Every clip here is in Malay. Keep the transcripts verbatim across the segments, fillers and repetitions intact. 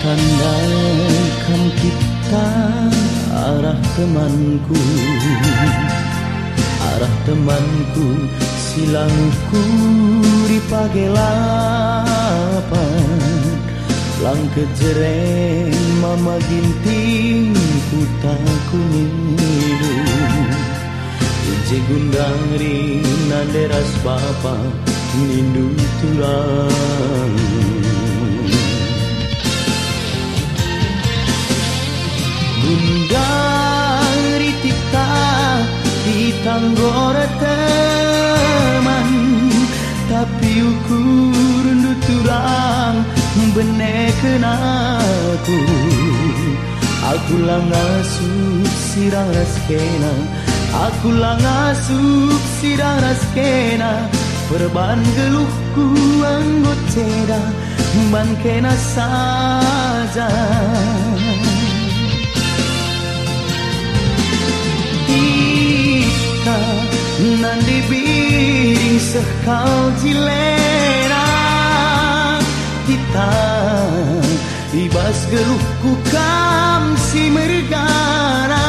Tandaikan kita arah temanku, arah temanku, silangku di pagelapan, lang kejereng mama ginting kutang kunidu, ije gundang rina deras bapa nindu turang. Gundang ritita di tanggor teman, tapi ukur rendu turang beneken aku. Aku lang asup sirang raskena, aku lang asup sirang raskena, perban geluhku anggot ceda ban kena saja. Kita nandi biring sekal jilena, kita ibas geluhku kam si mergana,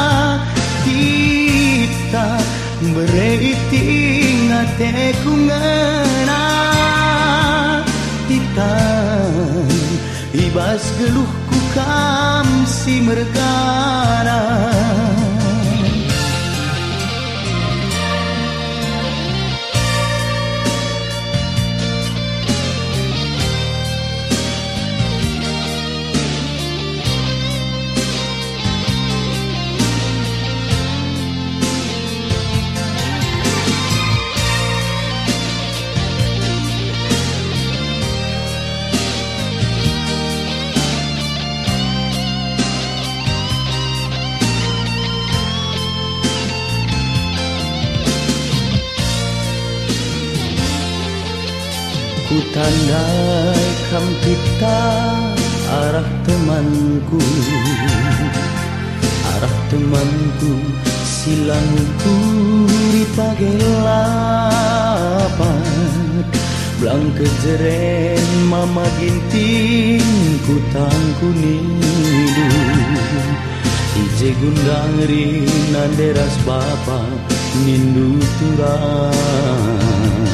kita bereiting ateku ngena, kita ibas geluhku kam si mergana. Ku tandaikan kita arah temanku, arah temanku, silangku di pagelapan, belang kejeren mama ginting kutang kunidu, ije gundang rina deras bapa nindu turang.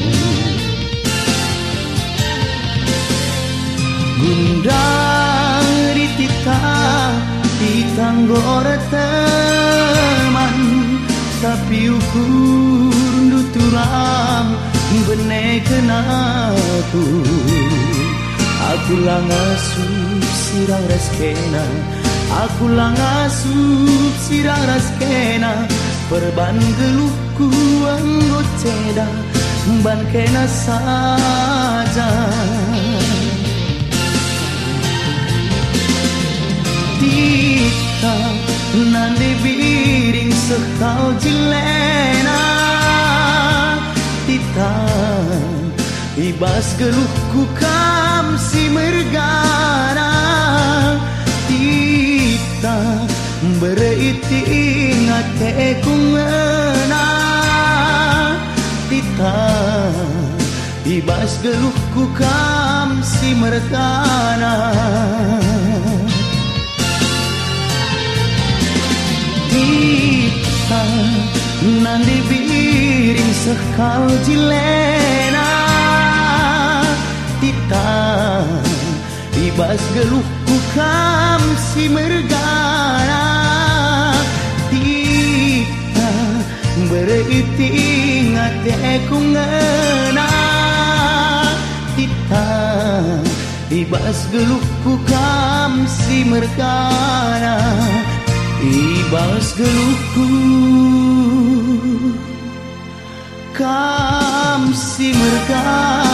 Gundang ritita di tanggor teman, tapi ukur rendu turang beneken aku. Aku lang asup sirang raskena, aku lang asup sirang raskena, perban geluhku anggot ceda ban kena saja. Kita nandi biring sekal jilena, kita ibas geluhku kam si mergana, kita bereiting ateku ngena, kita ibas geluhku kam si mergana. Kita nandi biring sekal jilena, kita ibas geluhku kam si mergana, kita bereiting ateku ngena, kita ibas geluhku kam si mergana, ibas geluhku kam si mergana.